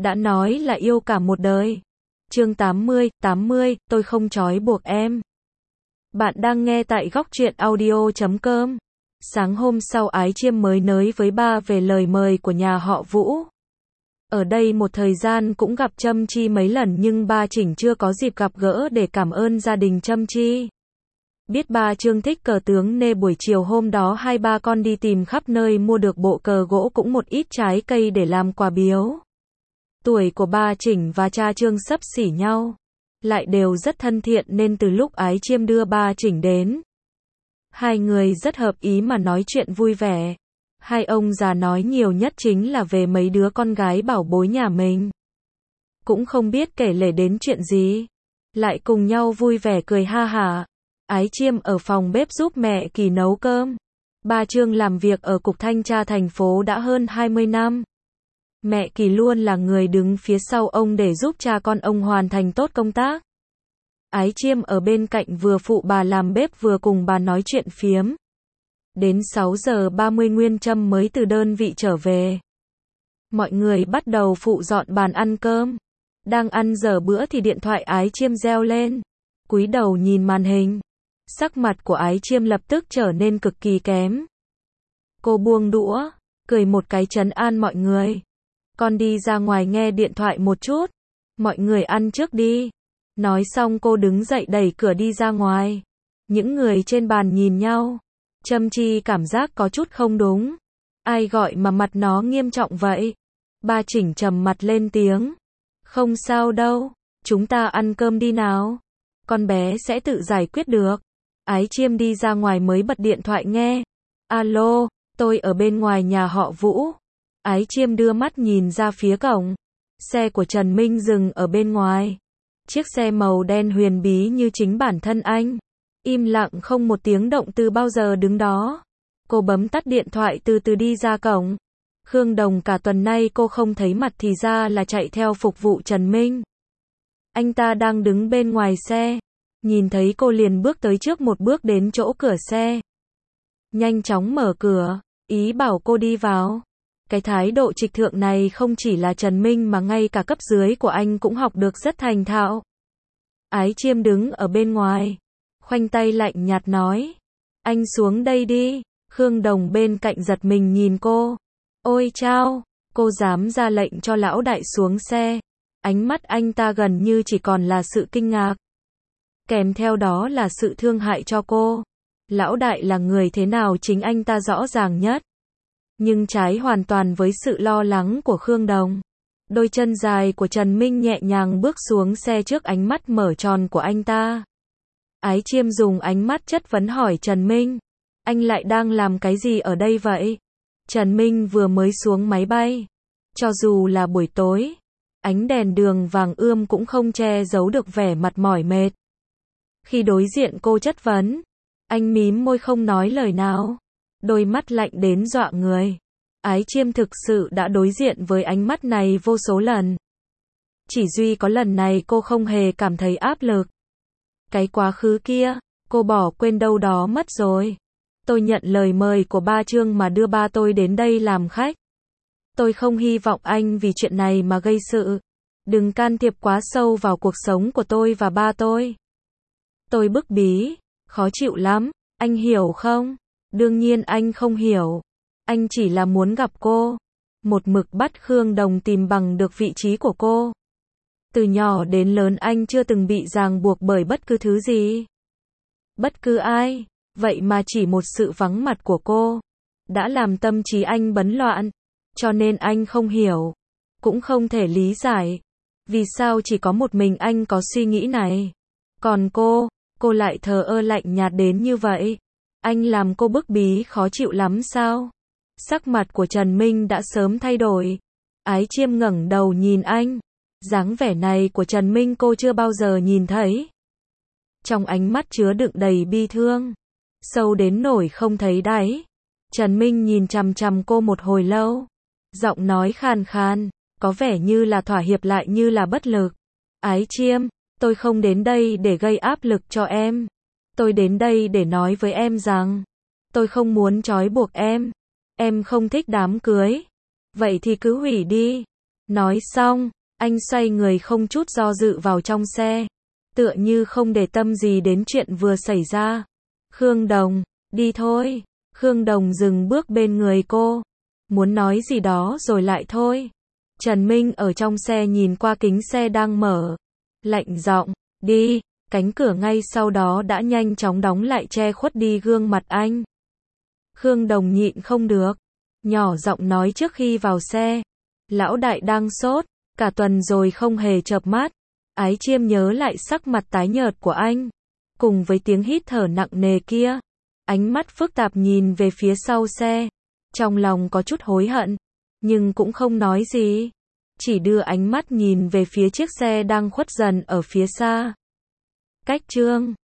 đã nói là yêu cả một đời. Chương 80, tôi không trói buộc em. Bạn đang nghe tại góc truyện audio.com. Sáng hôm sau Ái Chiêm mới nới với ba về lời mời của nhà họ Vũ. Ở đây một thời gian cũng gặp Trâm Chi mấy lần nhưng ba Chỉnh chưa có dịp gặp gỡ để cảm ơn gia đình Trâm Chi. Biết ba Trương thích cờ tướng nên buổi chiều hôm đó hai ba con đi tìm khắp nơi mua được bộ cờ gỗ cũng một ít trái cây để làm quà biếu. Tuổi của ba Chỉnh và cha Trương xấp xỉ nhau, lại đều rất thân thiện nên từ lúc Ái Chiêm đưa ba Chỉnh đến, hai người rất hợp ý mà nói chuyện vui vẻ. Hai ông già nói nhiều nhất chính là về mấy đứa con gái bảo bối nhà mình. Cũng không biết kể lể đến chuyện gì, lại cùng nhau vui vẻ cười ha hả. Ái Chiêm ở phòng bếp giúp mẹ Kỳ nấu cơm. Ba Trương làm việc ở cục thanh tra thành phố đã hơn 20 năm. Mẹ Kỳ luôn là người đứng phía sau ông để giúp cha con ông hoàn thành tốt công tác. Ái Chiêm ở bên cạnh vừa phụ bà làm bếp vừa cùng bà nói chuyện phiếm. Đến 6 giờ 30 Nguyên Trâm mới từ đơn vị trở về. Mọi người bắt đầu phụ dọn bàn ăn cơm. Đang ăn dở bữa thì điện thoại Ái Chiêm reo lên. Cúi đầu nhìn màn hình. Sắc mặt của Ái Chiêm lập tức trở nên cực kỳ kém. Cô buông đũa, cười một cái trấn an mọi người. Con đi ra ngoài nghe điện thoại một chút. Mọi người ăn trước đi. Nói xong cô đứng dậy đẩy cửa đi ra ngoài. Những người trên bàn nhìn nhau. Trâm Chi cảm giác có chút không đúng. Ai gọi mà mặt nó nghiêm trọng vậy? Ba Chỉnh trầm mặt lên tiếng. Không sao đâu, chúng ta ăn cơm đi nào. Con bé sẽ tự giải quyết được. Ái Chiêm đi ra ngoài mới bật điện thoại nghe. Alo, tôi ở bên ngoài nhà họ Vũ. Ái Chiêm đưa mắt nhìn ra phía cổng. Xe của Trần Minh dừng ở bên ngoài. Chiếc xe màu đen huyền bí như chính bản thân anh. Im lặng không một tiếng động từ bao giờ đứng đó. Cô bấm tắt điện thoại từ từ đi ra cổng. Khương Đồng cả tuần nay cô không thấy mặt thì ra là chạy theo phục vụ Trần Minh. Anh ta đang đứng bên ngoài xe. Nhìn thấy cô liền bước tới trước một bước đến chỗ cửa xe. Nhanh chóng mở cửa, ý bảo cô đi vào. Cái thái độ trịch thượng này không chỉ là Trần Minh mà ngay cả cấp dưới của anh cũng học được rất thành thạo. Ái Chiêm đứng ở bên ngoài. Khoanh tay lạnh nhạt nói. Anh xuống đây đi. Khương Đồng bên cạnh giật mình nhìn cô. Ôi chao, cô dám ra lệnh cho lão đại xuống xe. Ánh mắt anh ta gần như chỉ còn là sự kinh ngạc. Kèm theo đó là sự thương hại cho cô. Lão đại là người thế nào chính anh ta rõ ràng nhất. Nhưng trái hoàn toàn với sự lo lắng của Khương Đồng. Đôi chân dài của Trần Minh nhẹ nhàng bước xuống xe trước ánh mắt mở tròn của anh ta. Ái Chiêm dùng ánh mắt chất vấn hỏi Trần Minh. Anh lại đang làm cái gì ở đây vậy? Trần Minh vừa mới xuống máy bay. Cho dù là buổi tối, ánh đèn đường vàng ươm cũng không che giấu được vẻ mặt mỏi mệt. Khi đối diện cô chất vấn, anh mím môi không nói lời nào. Đôi mắt lạnh đến dọa người. Ái Chiêm thực sự đã đối diện với ánh mắt này vô số lần. Chỉ duy có lần này cô không hề cảm thấy áp lực. Cái quá khứ kia, cô bỏ quên đâu đó mất rồi. Tôi nhận lời mời của ba Trương mà đưa ba tôi đến đây làm khách. Tôi không hy vọng anh vì chuyện này mà gây sự. Đừng can thiệp quá sâu vào cuộc sống của tôi và ba tôi. Tôi bức bí, khó chịu lắm, anh hiểu không? Đương nhiên anh không hiểu. Anh chỉ là muốn gặp cô. Một mực bắt Khương Đồng tìm bằng được vị trí của cô. Từ nhỏ đến lớn anh chưa từng bị ràng buộc bởi bất cứ thứ gì. Bất cứ ai. Vậy mà chỉ một sự vắng mặt của cô đã làm tâm trí anh bấn loạn. Cho nên anh không hiểu, cũng không thể lý giải vì sao chỉ có một mình anh có suy nghĩ này. Còn cô lại thờ ơ lạnh nhạt đến như vậy. Anh làm cô bức bí khó chịu lắm sao? Sắc mặt của Trần Minh đã sớm thay đổi. Ái Chiêm ngẩng đầu nhìn anh. Dáng vẻ này của Trần Minh cô chưa bao giờ nhìn thấy. Trong ánh mắt chứa đựng đầy bi thương, sâu đến nỗi không thấy đáy. Trần Minh nhìn chằm chằm cô một hồi lâu. Giọng nói khàn khàn, có vẻ như là thỏa hiệp lại như là bất lực. Ái Chiêm, tôi không đến đây để gây áp lực cho em. Tôi đến đây để nói với em rằng, tôi không muốn trói buộc em. Em không thích đám cưới. Vậy thì cứ hủy đi. Nói xong, anh xoay người không chút do dự vào trong xe, tựa như không để tâm gì đến chuyện vừa xảy ra. Khương Đồng, đi thôi. Khương Đồng dừng bước bên người cô, muốn nói gì đó rồi lại thôi. Trần Minh ở trong xe nhìn qua kính xe đang mở, lạnh giọng, đi. Cánh cửa ngay sau đó đã nhanh chóng đóng lại che khuất đi gương mặt anh. Khương Đồng nhịn không được, nhỏ giọng nói trước khi vào xe, lão đại đang sốt, cả tuần rồi không hề chợp mắt. Ái Chiêm nhớ lại sắc mặt tái nhợt của anh, cùng với tiếng hít thở nặng nề kia, ánh mắt phức tạp nhìn về phía sau xe, trong lòng có chút hối hận, nhưng cũng không nói gì, chỉ đưa ánh mắt nhìn về phía chiếc xe đang khuất dần ở phía xa. Cách chương